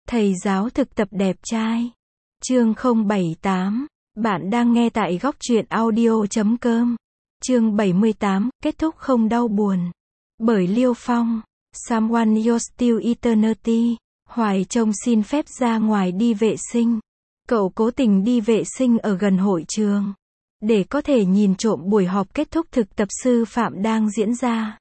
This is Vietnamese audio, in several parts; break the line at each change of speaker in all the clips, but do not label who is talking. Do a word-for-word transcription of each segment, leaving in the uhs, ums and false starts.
Thầy giáo thực tập đẹp trai. Chương không bảy tám. Bạn đang nghe tại góc truyện audio chấm com. Chương bảy mươi tám, kết thúc không đau buồn. Bởi Liêu Phong. Someone you're still eternity. Hoài Trông xin phép ra ngoài đi vệ sinh. Cậu cố tình đi vệ sinh ở gần hội trường, để có thể nhìn trộm buổi họp kết thúc thực tập sư phạm đang diễn ra.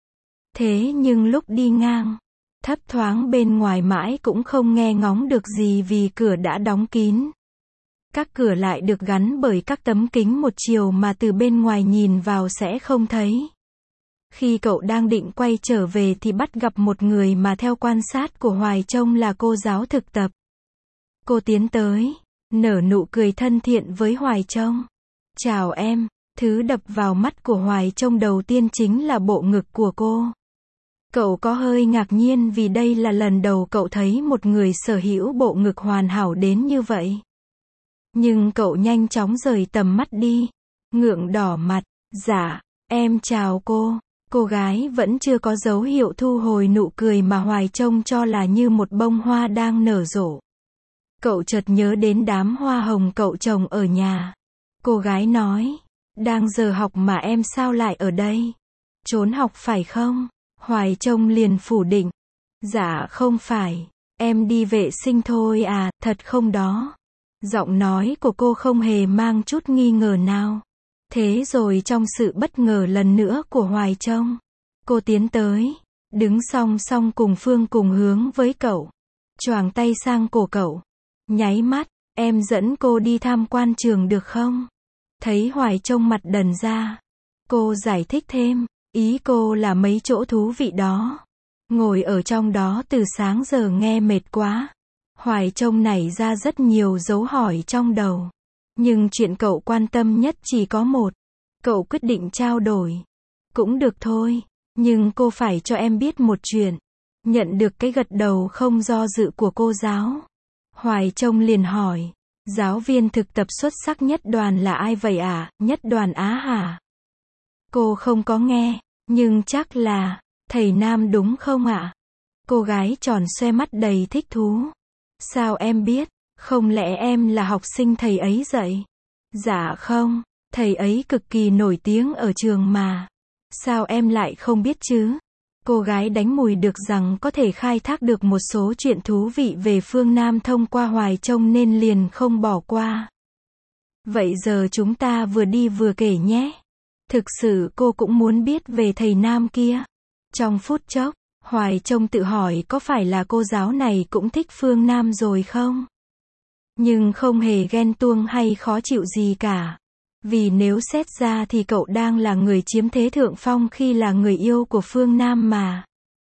Thế nhưng lúc đi ngang, thấp thoáng bên ngoài mãi cũng không nghe ngóng được gì vì cửa đã đóng kín. Các cửa lại được gắn bởi các tấm kính một chiều mà từ bên ngoài nhìn vào sẽ không thấy. Khi cậu đang định quay trở về thì bắt gặp một người mà theo quan sát của Hoài Trông là cô giáo thực tập. Cô tiến tới, nở nụ cười thân thiện với Hoài Trông. Chào em. Thứ đập vào mắt của Hoài Trông đầu tiên chính là bộ ngực của cô. Cậu có hơi ngạc nhiên vì đây là lần đầu cậu thấy một người sở hữu bộ ngực hoàn hảo đến như vậy. Nhưng cậu nhanh chóng rời tầm mắt đi, ngượng đỏ mặt. Dạ, em chào cô. Cô gái vẫn chưa có dấu hiệu thu hồi nụ cười mà Hoài Trông cho là như một bông hoa đang nở rộ. Cậu chợt nhớ đến đám hoa hồng cậu trồng ở nhà. Cô gái nói, đang giờ học mà em sao lại ở đây? Trốn học phải không? Hoài Trông liền phủ định. Dạ không phải, em đi vệ sinh thôi à, thật không đó? Giọng nói của cô không hề mang chút nghi ngờ nào. Thế rồi trong sự bất ngờ lần nữa của Hoài Trông, cô tiến tới, đứng song song cùng Phương cùng hướng với cậu, choàng tay sang cổ cậu, nháy mắt, em dẫn cô đi tham quan trường được không? Thấy Hoài Trông mặt đần ra, cô giải thích thêm, ý cô là mấy chỗ thú vị đó. Ngồi ở trong đó từ sáng giờ nghe mệt quá. Hoài Trông nảy ra rất nhiều dấu hỏi trong đầu. Nhưng chuyện cậu quan tâm nhất chỉ có một. Cậu quyết định trao đổi. Cũng được thôi, nhưng cô phải cho em biết một chuyện. Nhận được cái gật đầu không do dự của cô giáo, Hoài Trông liền hỏi, giáo viên thực tập xuất sắc nhất đoàn là ai vậy ạ? À? Nhất đoàn Á hả? Cô không có nghe, nhưng chắc là thầy Nam đúng không ạ? À? Cô gái tròn xoe mắt đầy thích thú. Sao em biết? Không lẽ em là học sinh thầy ấy dạy? Dạ không, thầy ấy cực kỳ nổi tiếng ở trường mà. Sao em lại không biết chứ? Cô gái đánh mùi được rằng có thể khai thác được một số chuyện thú vị về phương Nam thông qua Hoài Trông nên liền không bỏ qua. Vậy giờ chúng ta vừa đi vừa kể nhé. Thực sự cô cũng muốn biết về thầy Nam kia. Trong phút chốc, Hoài Trông tự hỏi có phải là cô giáo này cũng thích phương Nam rồi không? Nhưng không hề ghen tuông hay khó chịu gì cả. Vì nếu xét ra thì cậu đang là người chiếm thế thượng phong khi là người yêu của phương Nam mà.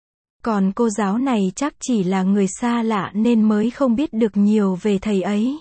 Còn cô giáo này chắc chỉ là người xa lạ nên mới không biết được nhiều về thầy ấy.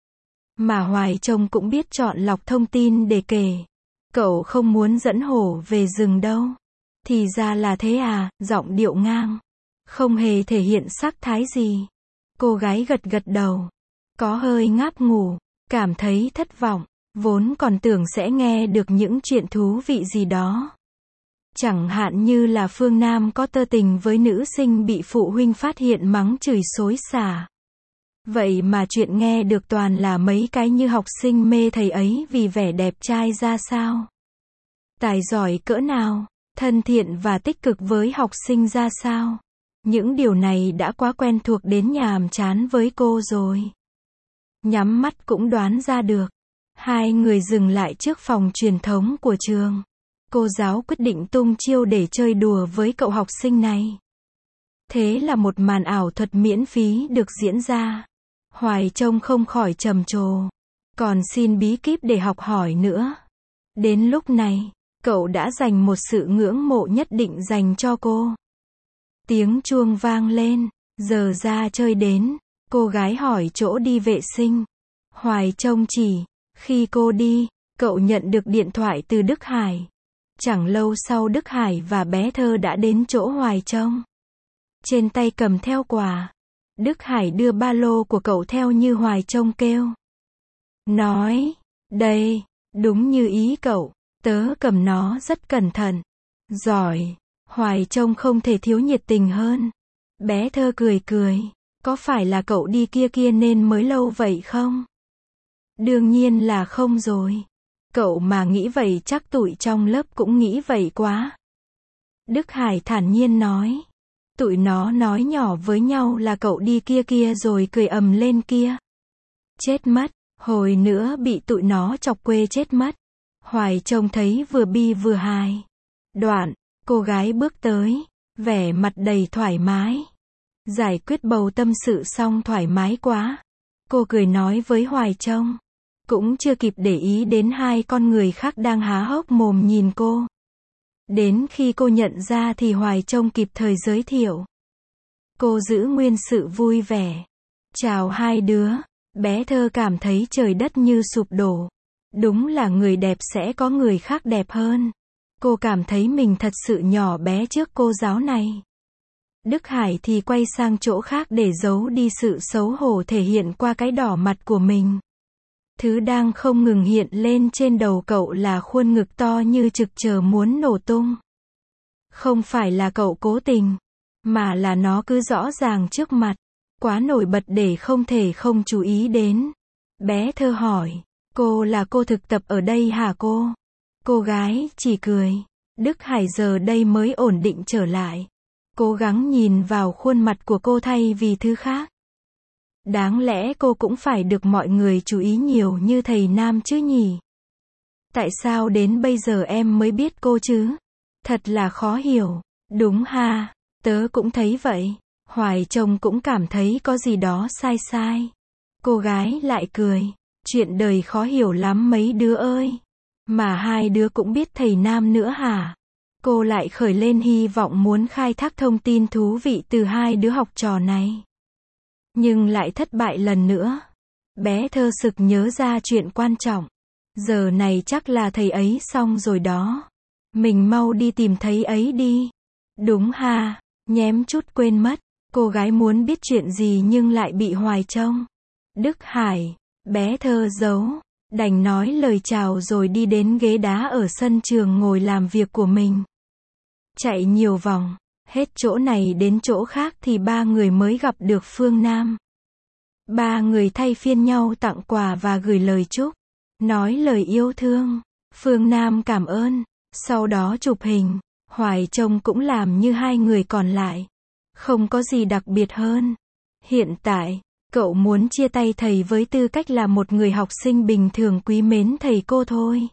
Mà Hoài Trông cũng biết chọn lọc thông tin để kể. Cậu không muốn dẫn hổ về rừng đâu. Thì ra là thế à, giọng điệu ngang. Không hề thể hiện sắc thái gì. Cô gái gật gật đầu. Có hơi ngáp ngủ, cảm thấy thất vọng. Vốn còn tưởng sẽ nghe được những chuyện thú vị gì đó. Chẳng hạn như là phương Nam có tơ tình với nữ sinh bị phụ huynh phát hiện mắng chửi xối xả. Vậy mà chuyện nghe được toàn là mấy cái như học sinh mê thầy ấy vì vẻ đẹp trai ra sao. Tài giỏi cỡ nào, thân thiện và tích cực với học sinh ra sao. Những điều này đã quá quen thuộc đến nhàm chán với cô rồi. Nhắm mắt cũng đoán ra được. Hai người dừng lại trước phòng truyền thống của trường. Cô giáo quyết định tung chiêu để chơi đùa với cậu học sinh này. Thế là một màn ảo thuật miễn phí được diễn ra. Hoài Trông không khỏi trầm trồ. Còn xin bí kíp để học hỏi nữa. Đến lúc này, cậu đã dành một sự ngưỡng mộ nhất định dành cho cô. Tiếng chuông vang lên. Giờ ra chơi đến. Cô gái hỏi chỗ đi vệ sinh. Hoài Trông chỉ. Khi cô đi, cậu nhận được điện thoại từ Đức Hải. Chẳng lâu sau Đức Hải và bé Thơ đã đến chỗ Hoài Trông. Trên tay cầm theo quà. Đức Hải đưa ba lô của cậu theo như Hoài Trông kêu. Nói, đây, đúng như ý cậu, tớ cầm nó rất cẩn thận. Giỏi, Hoài Trông không thể thiếu nhiệt tình hơn. Bé Thơ cười cười. Có phải là cậu đi kia kia nên mới lâu vậy không? Đương nhiên là không rồi. Cậu mà nghĩ vậy chắc tụi trong lớp cũng nghĩ vậy quá. Đức Hải thản nhiên nói. Tụi nó nói nhỏ với nhau là cậu đi kia kia rồi cười ầm lên kia. Chết mất, hồi nữa bị tụi nó chọc quê chết mất. Hoài trông thấy vừa bi vừa hài. Đoạn, cô gái bước tới, vẻ mặt đầy thoải mái. Giải quyết bầu tâm sự xong thoải mái quá. Cô cười nói với Hoài trông. Cũng chưa kịp để ý đến hai con người khác đang há hốc mồm nhìn cô. Đến khi cô nhận ra thì Hoài trông kịp thời giới thiệu. Cô giữ nguyên sự vui vẻ. Chào hai đứa. Bé Thơ cảm thấy trời đất như sụp đổ. Đúng là người đẹp sẽ có người khác đẹp hơn. Cô cảm thấy mình thật sự nhỏ bé trước cô giáo này. Đức Hải thì quay sang chỗ khác để giấu đi sự xấu hổ thể hiện qua cái đỏ mặt của mình. Thứ đang không ngừng hiện lên trên đầu cậu là khuôn ngực to như trực chờ muốn nổ tung. Không phải là cậu cố tình, mà là nó cứ rõ ràng trước mặt, quá nổi bật để không thể không chú ý đến. Bé Thơ hỏi, cô là cô thực tập ở đây hả cô? Cô gái chỉ cười. Đức Hải giờ đây mới ổn định trở lại. Cố gắng nhìn vào khuôn mặt của cô thay vì thứ khác. Đáng lẽ cô cũng phải được mọi người chú ý nhiều như thầy Nam chứ nhỉ? Tại sao đến bây giờ em mới biết cô chứ? Thật là khó hiểu. Đúng ha, tớ cũng thấy vậy. Hoài trông cũng cảm thấy có gì đó sai sai. Cô gái lại cười. Chuyện đời khó hiểu lắm mấy đứa ơi. Mà hai đứa cũng biết thầy Nam nữa hả? Cô lại khởi lên hy vọng muốn khai thác thông tin thú vị từ hai đứa học trò này. Nhưng lại thất bại lần nữa. Bé Thơ sực nhớ ra chuyện quan trọng. Giờ này chắc là thầy ấy xong rồi đó. Mình mau đi tìm thầy ấy đi. Đúng ha, nhém chút quên mất. Cô gái muốn biết chuyện gì nhưng lại bị Hoài trông. Đức Hải, bé Thơ giấu, đành nói lời chào rồi đi đến ghế đá ở sân trường ngồi làm việc của mình. Chạy nhiều vòng, hết chỗ này đến chỗ khác thì ba người mới gặp được Phương Nam. Ba người thay phiên nhau tặng quà và gửi lời chúc, nói lời yêu thương. Phương Nam cảm ơn, sau đó chụp hình. Hoài trông cũng làm như hai người còn lại. Không có gì đặc biệt hơn. Hiện tại, cậu muốn chia tay thầy với tư cách là một người học sinh bình thường quý mến thầy cô thôi.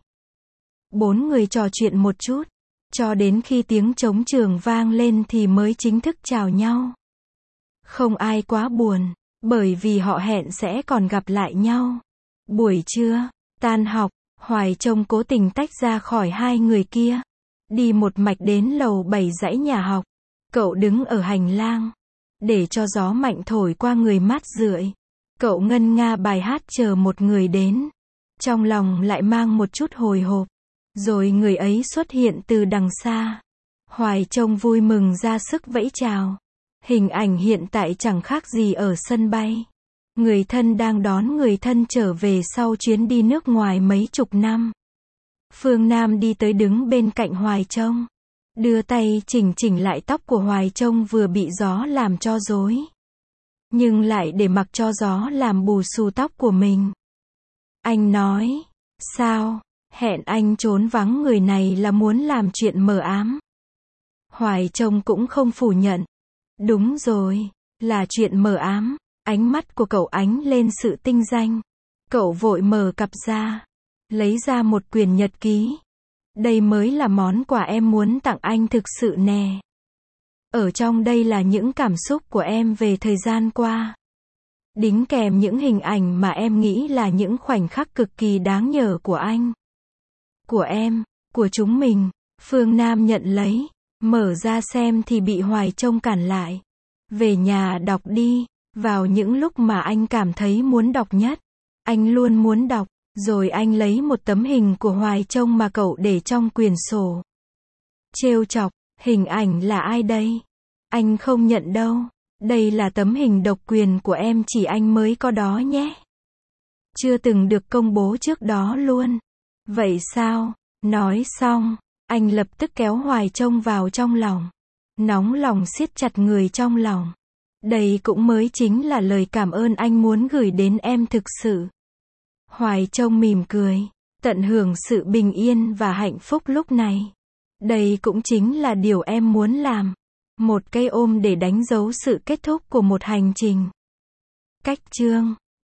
Bốn người trò chuyện một chút, cho đến khi tiếng trống trường vang lên thì mới chính thức chào nhau. Không ai quá buồn, bởi vì họ hẹn sẽ còn gặp lại nhau. Buổi trưa, tan học, Hoài trông cố tình tách ra khỏi hai người kia. Đi một mạch đến lầu bảy dãy nhà học. Cậu đứng ở hành lang. Để cho gió mạnh thổi qua người mát rượi. Cậu ngân nga bài hát chờ một người đến. Trong lòng lại mang một chút hồi hộp. Rồi người ấy xuất hiện từ đằng xa. Hoài trông vui mừng ra sức vẫy chào. Hình ảnh hiện tại chẳng khác gì ở sân bay. Người thân đang đón người thân trở về sau chuyến đi nước ngoài mấy chục năm. Phương Nam đi tới đứng bên cạnh Hoài trông. Đưa tay chỉnh chỉnh lại tóc của Hoài trông vừa bị gió làm cho rối. Nhưng lại để mặc cho gió làm bù xù tóc của mình. Anh nói, sao, hẹn anh trốn vắng người này là muốn làm chuyện mờ ám. Hoài trông cũng không phủ nhận. Đúng rồi, là chuyện mờ ám. Ánh mắt của cậu ánh lên sự tinh danh. Cậu vội mở cặp ra. Lấy ra một quyển nhật ký. Đây mới là món quà em muốn tặng anh thực sự nè. Ở trong đây là những cảm xúc của em về thời gian qua. Đính kèm những hình ảnh mà em nghĩ là những khoảnh khắc cực kỳ đáng nhớ của anh. Của em, của chúng mình. Phương Nam nhận lấy. Mở ra xem thì bị Hoài trông cản lại. Về nhà đọc đi. Vào những lúc mà anh cảm thấy muốn đọc nhất. Anh luôn muốn đọc. Rồi anh lấy một tấm hình của Hoài trông mà cậu để trong quyển sổ. Trêu chọc, hình ảnh là ai đây? Anh không nhận đâu. Đây là tấm hình độc quyền của em, chỉ anh mới có đó nhé. Chưa từng được công bố trước đó luôn. Vậy sao? Nói xong, anh lập tức kéo Hoài trông vào trong lòng. Nóng lòng siết chặt người trong lòng. Đây cũng mới chính là lời cảm ơn anh muốn gửi đến em thực sự. Hoài Trông mỉm cười, tận hưởng sự bình yên và hạnh phúc lúc này. Đây cũng chính là điều em muốn làm. Một cây ôm để đánh dấu sự kết thúc của một hành trình. Cách chương